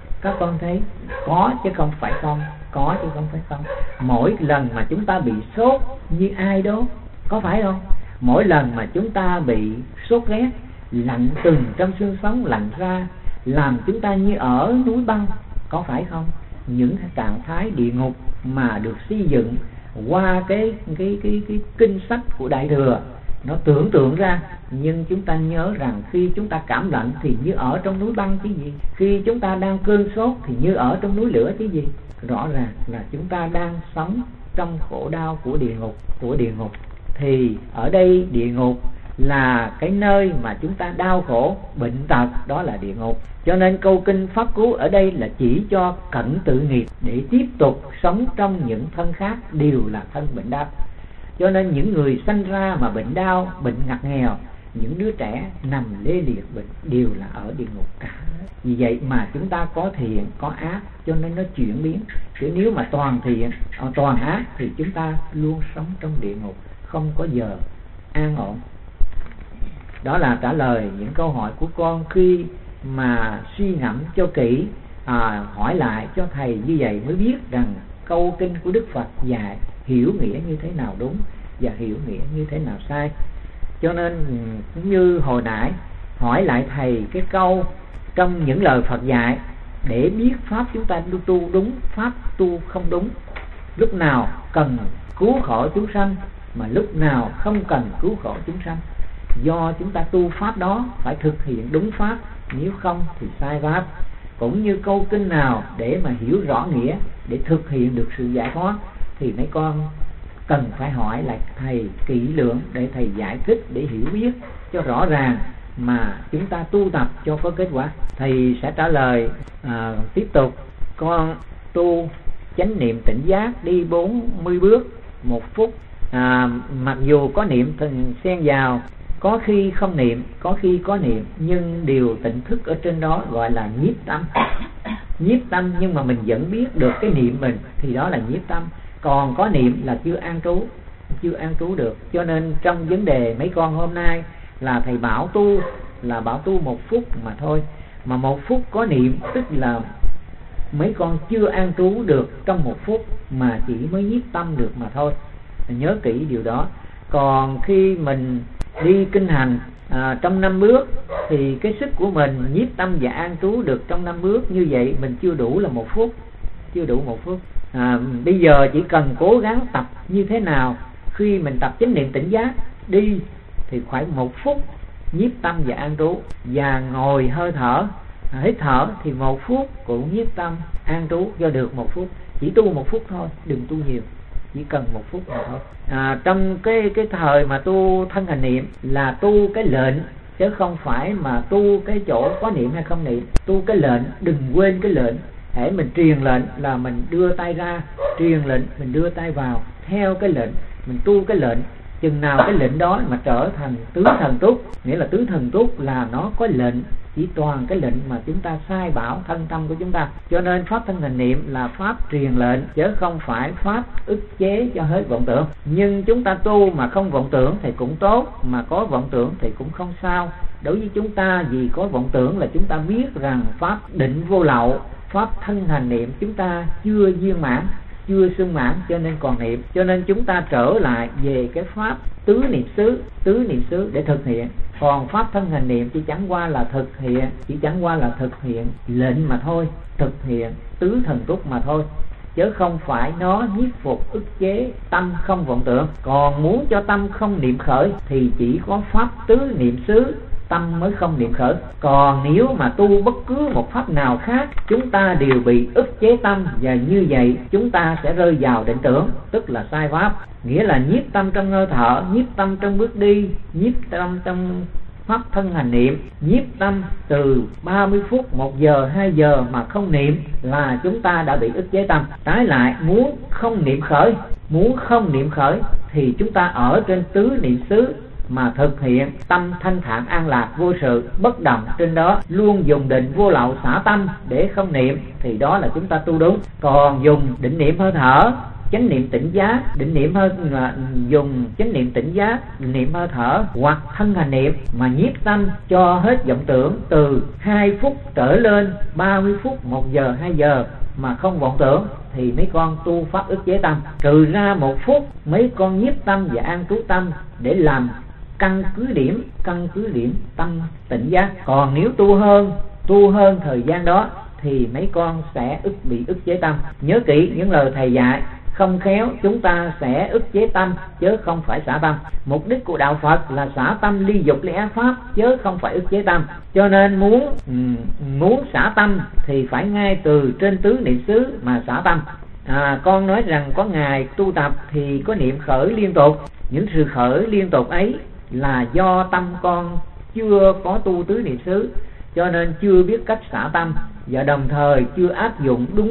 Speaker 1: có chứ không phải không, có chứ không phải không. Mỗi lần mà chúng ta bị sốt như ai đó, có phải không? Mỗi lần mà chúng ta bị sốt rét, lạnh từng trong xương sống lạnh ra, làm chúng ta như ở núi băng, có phải không? Những trạng thái địa ngục mà được xây dựng qua cái kinh sách của Đại Thừa, nó tưởng tượng ra. Nhưng chúng ta nhớ rằng khi chúng ta cảm lạnh thì như ở trong núi băng chứ gì, khi chúng ta đang cơn sốt thì như ở trong núi lửa chứ gì. Rõ ràng là chúng ta đang sống trong khổ đau của địa ngục. Thì ở đây địa ngục là cái nơi mà chúng ta đau khổ, bệnh tật, đó là địa ngục. Cho nên câu kinh Pháp Cú ở đây là chỉ cho cận tự nghiệp để tiếp tục sống trong những thân khác đều là thân bệnh đau. Cho nên những người sanh ra mà bệnh đau, bệnh ngặt nghèo, những đứa trẻ nằm lê liệt bệnh đều là ở địa ngục cả. Vì vậy mà chúng ta có thiện, có ác, cho nên nó chuyển biến. Chứ nếu mà toàn thiện, toàn ác thì chúng ta luôn sống trong địa ngục, không có giờ an ổn. Đó là trả lời những câu hỏi của con khi mà suy ngẫm cho kỹ, hỏi lại cho thầy như vậy mới biết rằng câu kinh của Đức Phật dạy hiểu nghĩa như thế nào đúng và hiểu nghĩa như thế nào sai. Cho nên cũng như hồi nãy hỏi lại thầy cái câu trong những lời Phật dạy để biết pháp chúng ta tu đúng, pháp tu không đúng. Lúc nào cần cứu khổ chúng sanh mà lúc nào không cần cứu khổ chúng sanh. Do chúng ta tu pháp đó phải thực hiện đúng pháp, nếu không thì sai pháp. Cũng như câu kinh nào để mà hiểu rõ nghĩa, để thực hiện được sự giải thoát, thì mấy con cần phải hỏi lại thầy kỹ lưỡng để thầy giải thích, để hiểu biết cho rõ ràng mà chúng ta tu tập cho có kết quả. Thầy sẽ trả lời tiếp tục. Con tu chánh niệm tỉnh giác đi 40 bước 1 phút. Mặc dù có niệm thần xen vào, có khi không niệm, có khi có niệm, nhưng điều tỉnh thức ở trên đó gọi là nhiếp tâm. Nhiếp tâm nhưng mà mình vẫn biết được cái niệm mình thì đó là nhiếp tâm. Còn có niệm là chưa an trú được. Cho nên trong vấn đề mấy con hôm nay là thầy bảo tu là bảo tu 1 phút mà thôi. Mà 1 phút có niệm tức là mấy con chưa an trú được trong 1 phút, mà chỉ mới nhiếp tâm được mà thôi. Nhớ kỹ điều đó. Còn khi mình đi kinh hành trong 5 bước thì cái sức của mình nhiếp tâm và an trú được trong 5 bước, như vậy mình chưa đủ là 1 phút, chưa đủ 1 phút. Bây giờ chỉ cần cố gắng tập như thế nào. Khi mình tập chánh niệm tỉnh giác đi thì khoảng 1 phút nhiếp tâm và an trú, và ngồi hơi thở, hít thở thì 1 phút cũng nhiếp tâm an trú cho được 1 phút. Chỉ tu 1 phút thôi, đừng tu nhiều, chỉ cần 1 phút mà thôi. Trong cái thời mà tu thân hành niệm là tu cái lệnh, chứ không phải mà tu cái chỗ có niệm hay không niệm. Tu cái lệnh, đừng quên cái lệnh. Hễ mình truyền lệnh là mình đưa tay ra, truyền lệnh mình đưa tay vào, theo cái lệnh mình tu cái lệnh. Chừng nào cái lệnh đó mà trở thành tứ thần túc, nghĩa là tứ thần túc là nó có lệnh, chỉ toàn cái lệnh mà chúng ta sai bảo thân tâm của chúng ta. Cho nên pháp thân hành niệm là pháp truyền lệnh, chứ không phải pháp ức chế cho hết vọng tưởng. Nhưng chúng ta tu mà không vọng tưởng thì cũng tốt, mà có vọng tưởng thì cũng không sao. Đối với chúng ta, vì có vọng tưởng là chúng ta biết rằng pháp định vô lậu, pháp thân hành niệm chúng ta chưa viên mãn, chưa sung mãn, cho nên còn niệm. Cho nên chúng ta trở lại về cái pháp tứ niệm xứ để thực hiện. Còn pháp thân hành niệm chỉ chẳng qua là thực hiện lệnh mà thôi, thực hiện tứ thần túc mà thôi. chứ không phải nó nhiếp phục ức chế tâm không vọng tưởng. Còn muốn cho tâm không niệm khởi thì chỉ có pháp tứ niệm xứ tâm mới không niệm khởi. Còn nếu mà tu bất cứ một pháp nào khác, chúng ta đều bị ức chế tâm, và như vậy chúng ta sẽ rơi vào định tưởng, tức là sai pháp. Nghĩa là nhiếp tâm trong hơi thở, nhiếp tâm trong bước đi, nhiếp tâm trong pháp thân hành niệm, nhiếp tâm từ 30 phút, 1 giờ, 2 giờ mà không niệm là chúng ta đã bị ức chế tâm. Trái lại, muốn không niệm khởi thì chúng ta ở trên tứ niệm xứ mà thực hiện tâm thanh thản an lạc vô sự bất động, trên đó luôn dùng định vô lậu xả tâm để không niệm, thì đó là chúng ta tu đúng. Còn dùng định niệm hơi thở, chánh niệm tỉnh giác, dùng chánh niệm tỉnh giác, định niệm hơi thở hoặc thân hành niệm mà nhiếp tâm cho hết vọng tưởng từ 2 phút trở lên 30 phút, 1 giờ, 2 giờ mà không vọng tưởng, thì mấy con tu pháp ức chế tâm. Trừ ra 1 phút mấy con nhiếp tâm và an trú tâm để làm căn cứ điểm tâm tỉnh giác. Còn nếu tu hơn thời gian đó thì mấy con sẽ bị ức chế tâm. Nhớ kỹ những lời thầy dạy, không khéo chúng ta sẽ ức chế tâm chứ không phải xả tâm. Mục đích của đạo Phật là xả tâm ly dục ly ác pháp chứ không phải ức chế tâm. Cho nên muốn xả tâm thì phải ngay từ trên tứ niệm xứ mà xả tâm. Con nói rằng có ngày tu tập thì có niệm khởi liên tục. Những sự khởi liên tục ấy là do tâm con chưa có tu tứ niệm xứ, cho nên chưa biết cách xả tâm, và đồng thời chưa áp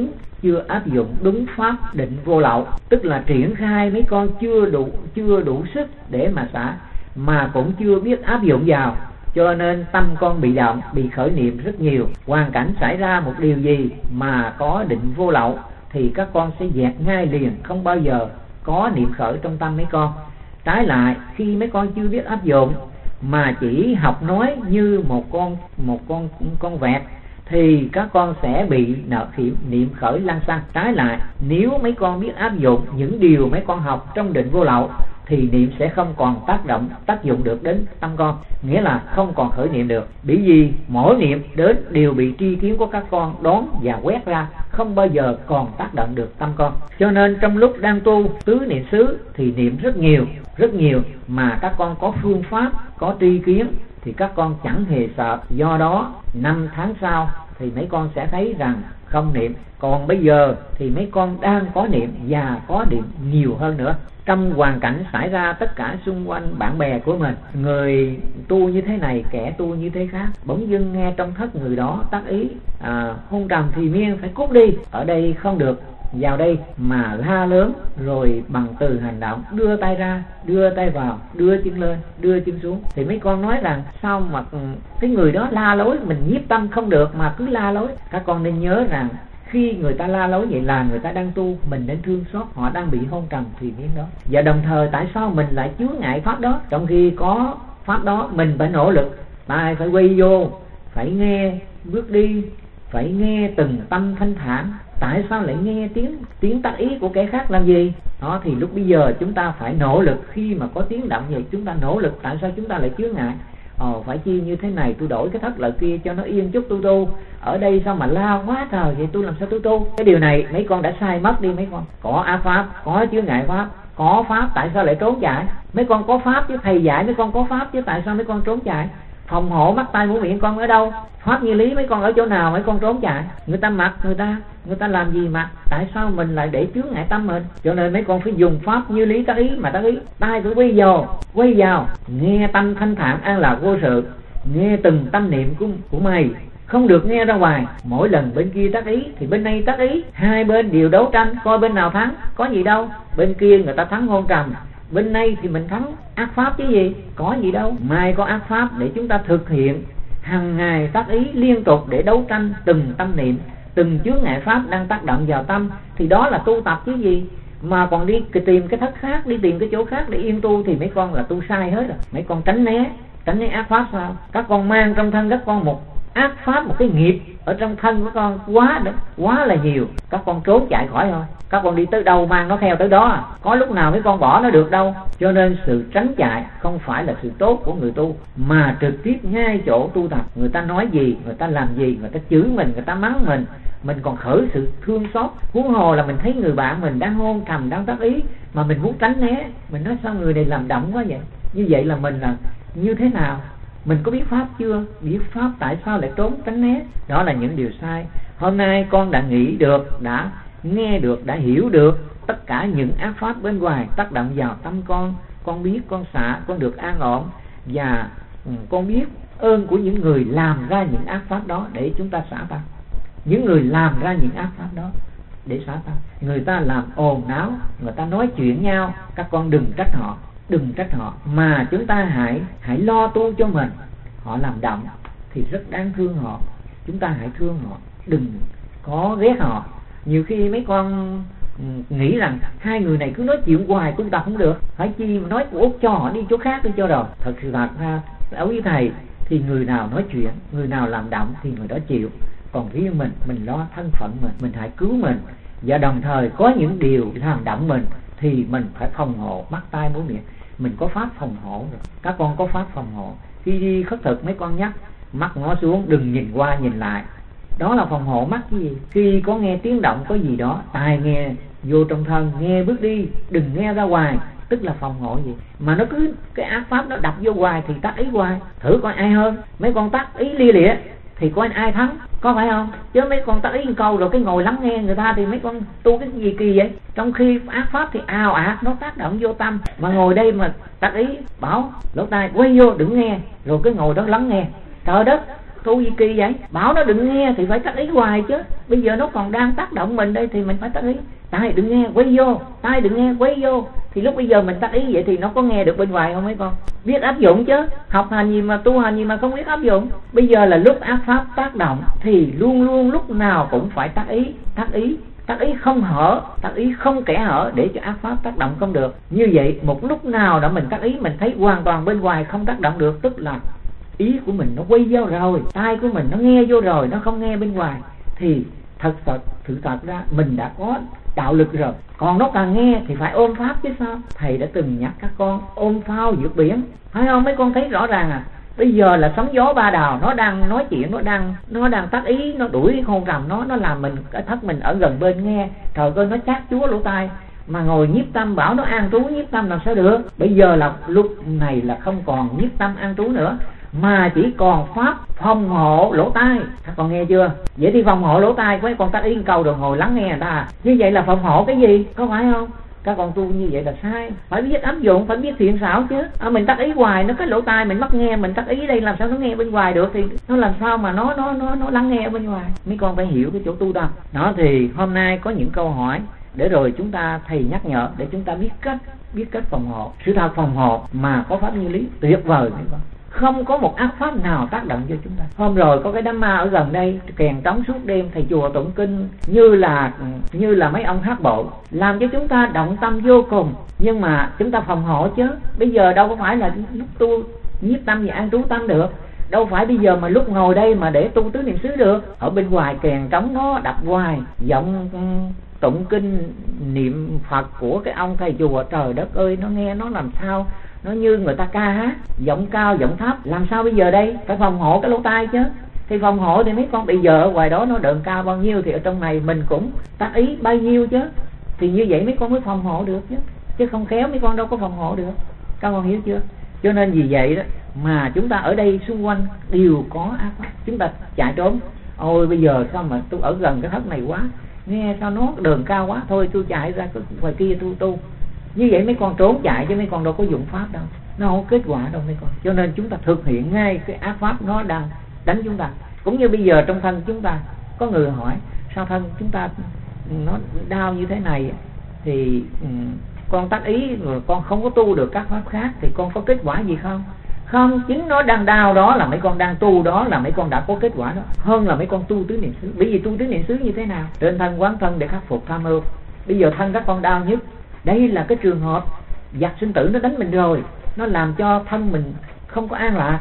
Speaker 1: dụng đúng pháp định vô lậu, tức là triển khai mấy con chưa đủ sức để mà xả, mà cũng chưa biết áp dụng vào, cho nên tâm con bị động, bị khởi niệm rất nhiều. Hoàn cảnh xảy ra một điều gì mà có định vô lậu thì các con sẽ dẹp ngay liền, không bao giờ có niệm khởi trong tâm mấy con. Trái lại, khi mấy con chưa biết áp dụng mà chỉ học nói như một con vẹt thì các con sẽ bị niệm khởi lăng xăng. Trái lại, nếu mấy con biết áp dụng những điều mấy con học trong định vô lậu thì niệm sẽ không còn tác dụng được đến tâm con, nghĩa là không còn khởi niệm được. Bởi vì mỗi niệm đến đều bị tri kiến của các con đón và quét ra, không bao giờ còn tác động được tâm con. Cho nên trong lúc đang tu tứ niệm xứ thì niệm rất nhiều mà các con có phương pháp, có tri kiến thì các con chẳng hề sợ. Do đó 5 tháng sau thì mấy con sẽ thấy rằng không niệm. Còn bây giờ thì mấy con đang có niệm và có niệm nhiều hơn nữa. Trong hoàn cảnh xảy ra tất cả xung quanh bạn bè của mình, người tu như thế này, kẻ tu như thế khác, bỗng dưng nghe trong thất người đó tác ý hôn trầm thì miên phải cút đi, ở đây không được vào đây, mà la lớn rồi bằng từ hành động, đưa tay ra, đưa tay vào, đưa chân lên, đưa chân xuống. Thì mấy con nói rằng sao mà cái người đó la lối, mình nhiếp tâm không được mà cứ la lối. Các con nên nhớ rằng khi người ta la lối vậy là người ta đang tu, mình nên thương xót họ đang bị hôn trầm thì miên đó. Và đồng thời tại sao mình lại chướng ngại pháp đó, trong khi có pháp đó mình phải nỗ lực, tai phải quay vô, phải nghe bước đi, phải nghe từng tâm thanh thản. Tại sao lại nghe tiếng tác ý của kẻ khác làm gì? Đó thì lúc bây giờ chúng ta phải nỗ lực. Khi mà có tiếng động vậy chúng ta nỗ lực. Tại sao chúng ta lại chướng ngại? Phải chi như thế này, tôi đổi cái thất lợi kia cho nó yên chút tu. Ở đây sao mà la quá trời vậy, tôi làm sao tôi tu? Cái điều này mấy con đã sai mất đi mấy con. Có ác pháp, có chướng ngại pháp, có pháp tại sao lại trốn chạy? Mấy con có pháp chứ, thầy dạy mấy con có pháp chứ, tại sao mấy con trốn chạy? Phòng hộ mắt tai mũi miệng con ở đâu? Pháp như lý mấy con ở chỗ nào mấy con trốn chạy? Người ta mặc, người ta làm gì mà tại sao mình lại để chướng ngại tâm mình? Cho nên mấy con phải dùng pháp như lý tác ý, mà tác ý tai phải quay vào nghe tâm thanh thản an lạc vô sự, nghe từng tâm niệm của mày, không được nghe ra ngoài. Mỗi lần bên kia tác ý thì bên đây tác ý, hai bên đều đấu tranh coi bên nào thắng. Có gì đâu, bên kia người ta thắng hôn trầm, bên đây thì mình thắng ác pháp chứ gì, có gì đâu. Mai có ác pháp để chúng ta thực hiện hàng ngày tác ý liên tục để đấu tranh từng tâm niệm, từng chướng ngại pháp đang tác động vào tâm, thì đó là tu tập chứ gì. Mà còn đi tìm cái thất khác, đi tìm cái chỗ khác để yên tu thì mấy con là tu sai hết rồi. Mấy con tránh né ác pháp sao? Các con mang trong thân các con ác pháp, một cái nghiệp ở trong thân của con quá là nhiều. Các con trốn chạy khỏi thôi, các con đi tới đâu mang nó theo tới đó, có lúc nào mấy con bỏ nó được đâu. Cho nên sự tránh chạy không phải là sự tốt của người tu, mà trực tiếp ngay chỗ tu tập, người ta nói gì, người ta làm gì, người ta chửi mình, người ta mắng mình còn khởi sự thương xót. Huống hồ là mình thấy người bạn mình đang hôn trầm, đang tác ý mà mình muốn tránh né, mình nói sao người này làm động quá vậy. Như vậy là mình là như thế nào? Mình có biết pháp chưa? Biết pháp tại sao lại trốn tránh né? Đó là những điều sai. Hôm nay con đã nghĩ được, đã nghe được, đã hiểu được tất cả những ác pháp bên ngoài tác động vào tâm con biết, con xả, con được an ổn, và con biết ơn của những người làm ra những ác pháp đó để chúng ta xả tâm. Những người làm ra những ác pháp đó để xả tâm, người ta làm ồn náo, người ta nói chuyện nhau, các con đừng trách họ, mà chúng ta hãy lo tu cho mình. Họ làm động thì rất đáng thương họ, chúng ta hãy thương họ, đừng có ghét họ. Nhiều khi mấy con nghĩ rằng hai người này cứ nói chuyện hoài tu tập không được, phải chi mà nói của cho họ đi chỗ khác đi cho rồi. Thật sự thật ra ở với thầy thì người nào nói chuyện, người nào làm động thì người đó chịu. Còn riêng mình lo thân phận mình hãy cứu mình, và đồng thời có những điều làm động mình thì mình phải phòng hộ mắt tai mũi miệng. Mình có pháp phòng hộ rồi, các con có pháp phòng hộ. Khi đi khất thực mấy con nhắc mắt ngó xuống, đừng nhìn qua nhìn lại, đó là phòng hộ mắt. Cái gì? Khi có nghe tiếng động có gì đó, tai nghe vô trong thân, nghe bước đi, đừng nghe ra ngoài, tức là phòng hộ gì. Mà nó cứ cái ác pháp nó đập vô hoài thì tác ý hoài, thử coi ai hơn. Mấy con tác ý lia lịa thì coi ai thắng, có phải không? Chứ mấy con tác ý một câu rồi cái ngồi lắng nghe người ta thì mấy con tu cái gì kỳ vậy? Trong khi ác pháp thì ào ạt nó tác động vô tâm, mà ngồi đây mà tác ý bảo lỗ tai quay vô đừng nghe, rồi cái ngồi đó lắng nghe. Trời đất, tu gì kỳ vậy? Bảo nó đừng nghe thì phải tác ý hoài chứ. Bây giờ nó còn đang tác động mình đây thì mình phải tác ý. Tai đừng nghe quay vô, tai đừng nghe quay vô. Thì lúc bây giờ mình tác ý vậy thì nó có nghe được bên ngoài không mấy con? Biết áp dụng chứ. Học hành gì mà tu hành gì mà không biết áp dụng. Bây giờ là lúc ác pháp tác động thì luôn luôn lúc nào cũng phải tác ý không hở, tác ý không kẽ hở để cho ác pháp tác động không được. Như vậy một lúc nào đó mình tác ý, mình thấy hoàn toàn bên ngoài không tác động được, tức là ý của mình nó quay vô rồi, tai của mình nó nghe vô rồi, nó không nghe bên ngoài, thì thử thật ra mình đã có đạo lực rồi. Còn nó càng nghe thì phải ôm pháp chứ sao. Thầy đã từng nhắc các con ôm phao vượt biển, phải không? Mấy con thấy rõ ràng à. Bây giờ là sóng gió ba đào, nó đang nói chuyện, nó đang tác ý, nó đuổi cái hôn trầm nó làm mình, cái thất mình ở gần bên nghe, trời ơi nó chát chúa lỗ tai. Mà ngồi nhiếp tâm bảo nó an trú nhiếp tâm làm sao được. Bây giờ là lúc này là không còn nhiếp tâm an trú nữa, mà chỉ còn pháp phòng hộ lỗ tai. Các con nghe chưa? Vậy thì phòng hộ lỗ tai, với con tác ý câu rồi ngồi lắng nghe người ta. Như vậy là phòng hộ cái gì? Có phải không? Các con tu như vậy là sai. Phải biết áp dụng, phải biết thiện xảo chứ. Mình tác ý hoài, nó cái lỗ tai mình mắc nghe, mình tác ý đây làm sao nó nghe bên ngoài được, thì nó làm sao mà nó lắng nghe ở bên ngoài. Mấy con phải hiểu cái chỗ tu tập. Đó thì hôm nay có những câu hỏi để rồi chúng ta thầy nhắc nhở để chúng ta biết cách phòng hộ. Sự thật phòng hộ mà có pháp như lý tuyệt vời mấy con. Không có một ác pháp nào tác động cho chúng ta. Hôm rồi có cái đám ma ở gần đây kèn trống suốt đêm, thầy chùa tụng kinh như là mấy ông hát bộ, làm cho chúng ta động tâm vô cùng. Nhưng mà chúng ta phòng hộ chứ. Bây giờ đâu có phải là lúc tu nhiếp tâm và an trú tâm được. Đâu phải bây giờ mà lúc ngồi đây mà để tu tứ niệm xứ được. Ở bên ngoài kèn trống nó đập hoài, giọng tụng kinh niệm Phật của cái ông thầy chùa, trời đất ơi, nó nghe nó làm sao, nó như người ta ca hát, giọng cao giọng thấp, làm sao bây giờ đây? Phải phòng hộ cái lỗ tai chứ. Thì phòng hộ thì mấy con bây giờ ở ngoài đó nó đờn cao bao nhiêu thì ở trong này mình cũng tác ý bao nhiêu chứ. Thì như vậy mấy con mới phòng hộ được chứ không khéo mấy con đâu có phòng hộ được. Các con hiểu chưa? Cho nên vì vậy đó mà chúng ta ở đây xung quanh đều có ác pháp, chúng ta chạy trốn. Ôi bây giờ sao mà tôi ở gần cái thất này quá, nghe sao nó đờn cao quá, thôi tôi chạy ra ngoài kia tu. Như vậy mấy con trốn chạy chứ mấy con đâu có dụng pháp đâu, nó không có kết quả đâu mấy con. Cho nên chúng ta thực hiện ngay cái ác pháp nó đang đánh chúng ta. Cũng như bây giờ trong thân chúng ta có người hỏi sao thân chúng ta nó đau như thế này, thì con tác ý rồi con không có tu được các pháp khác thì con có kết quả gì không? Không, chính nó đang đau đó là mấy con đang tu, đó là mấy con đã có kết quả đó, hơn là mấy con tu tứ niệm xứ. Bởi vì tu tứ niệm xứ như thế nào? Trên thân quán thân để khắc phục tham ưu. Bây giờ thân các con đau nhất, đây là cái trường hợp giặc sinh tử nó đánh mình rồi, nó làm cho thân mình không có an lạc.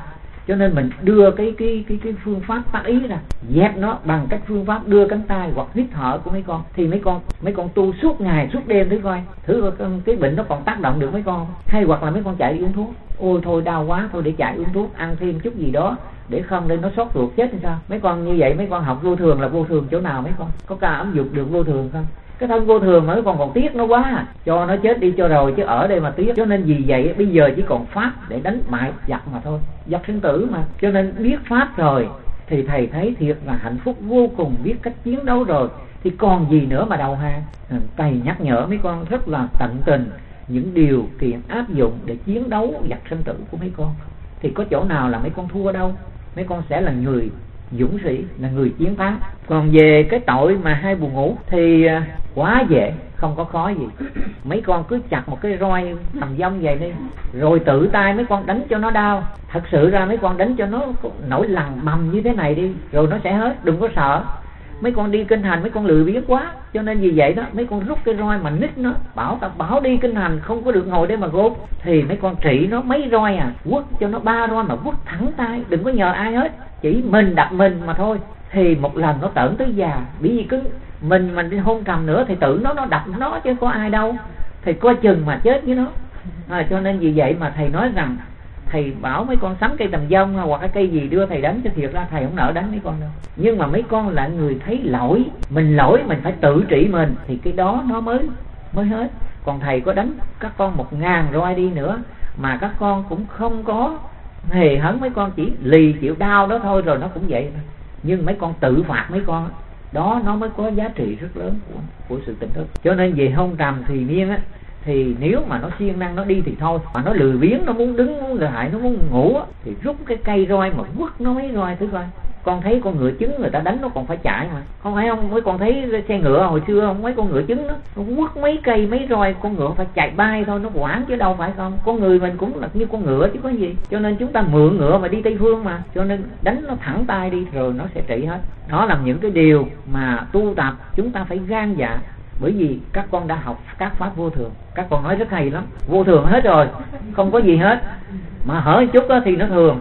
Speaker 1: Cho nên mình đưa cái phương pháp tác ý ra, dẹp nó bằng cách phương pháp đưa cánh tay hoặc hít thở của mấy con. Thì mấy con tu suốt ngày suốt đêm thử cái bệnh nó còn tác động được mấy con. Hay hoặc là mấy con chạy đi uống thuốc, ôi thôi đau quá, thôi để chạy uống thuốc, ăn thêm chút gì đó để không nên nó sốt ruột chết hay sao. Mấy con như vậy, mấy con học vô thường là vô thường chỗ nào mấy con? Có ca ấm dục được vô thường không? Cái thân vô thường mà mấy con còn tiếc nó quá, cho nó chết đi cho rồi chứ ở đây mà tiếc. Cho nên vì vậy bây giờ chỉ còn pháp để đánh bại giặc mà thôi, giặc sinh tử mà. Cho nên biết pháp rồi thì thầy thấy thiệt là hạnh phúc vô cùng, biết cách chiến đấu rồi thì còn gì nữa mà đầu hàng. Thầy nhắc nhở mấy con rất là tận tình những điều kiện áp dụng để chiến đấu giặc sinh tử của mấy con, thì có chỗ nào là mấy con thua đâu. Mấy con sẽ là người dũng sĩ, là người chiến thắng. Còn về cái tội mà hay buồn ngủ thì quá dễ, không có khó gì. Mấy con cứ chặt một cái roi nằm vong vậy đi, rồi tự tay mấy con đánh cho nó đau. Thật sự ra mấy con đánh cho nó nổi lằn bầm như thế này đi, rồi nó sẽ hết, đừng có sợ. Mấy con đi kinh hành mấy con lười biếng quá, cho nên vì vậy đó mấy con rút cái roi mà nít nó, bảo đi kinh hành không có được ngồi đây mà gốt, thì mấy con trị nó mấy roi à, quất cho nó 3 roi mà quất thẳng tay, đừng có nhờ ai hết, chỉ mình đập mình mà thôi. Thì một lần nó tởn tới già, bởi vì cứ mình mà đi hôn trầm nữa thì tự nó đập nó chứ có ai đâu, thì coi chừng mà chết với nó. Cho nên vì vậy mà thầy nói rằng thầy bảo mấy con sắm cây tầm dông hoặc cái cây gì đưa thầy đánh, cho thiệt ra thầy không nỡ đánh mấy con đâu. Nhưng mà mấy con là người thấy lỗi mình phải tự trị mình, thì cái đó nó mới hết. Còn thầy có đánh các con 1000 roi đi nữa mà các con cũng không có hề hấn, mấy con chỉ lì chịu đau đó thôi, rồi nó cũng vậy. Nhưng mấy con tự phạt mấy con đó, nó mới có giá trị rất lớn của sự tỉnh thức. Cho nên về hôn trầm thì nhiên á, thì nếu mà nó siêng năng nó đi thì thôi, mà nó lười biếng, nó muốn đứng, muốn lại, nó muốn ngủ á, thì rút cái cây roi mà quất nó mấy roi thử coi. Con thấy con ngựa trứng người ta đánh nó còn phải chạy mà, không phải không? Mấy con thấy xe ngựa hồi xưa không, mấy con ngựa trứng nó quất mấy cây mấy roi, con ngựa phải chạy bay thôi, nó quản chứ đâu phải không. Con người mình cũng là như con ngựa chứ có gì. Cho nên chúng ta mượn ngựa mà đi Tây Phương mà, cho nên đánh nó thẳng tay đi rồi nó sẽ trị hết. Đó là những cái điều mà tu tập chúng ta phải gan dạ. Bởi vì các con đã học các pháp vô thường, các con nói rất hay lắm, vô thường hết rồi, không có gì hết, mà hở chút đó thì nó thường,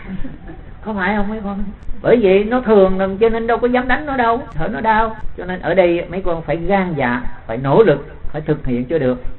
Speaker 1: có phải không mấy con? Bởi vì nó thường cho nên đâu có dám đánh nó đâu, hở nó đau. Cho nên ở đây mấy con phải gan dạ, phải nỗ lực, phải thực hiện cho được.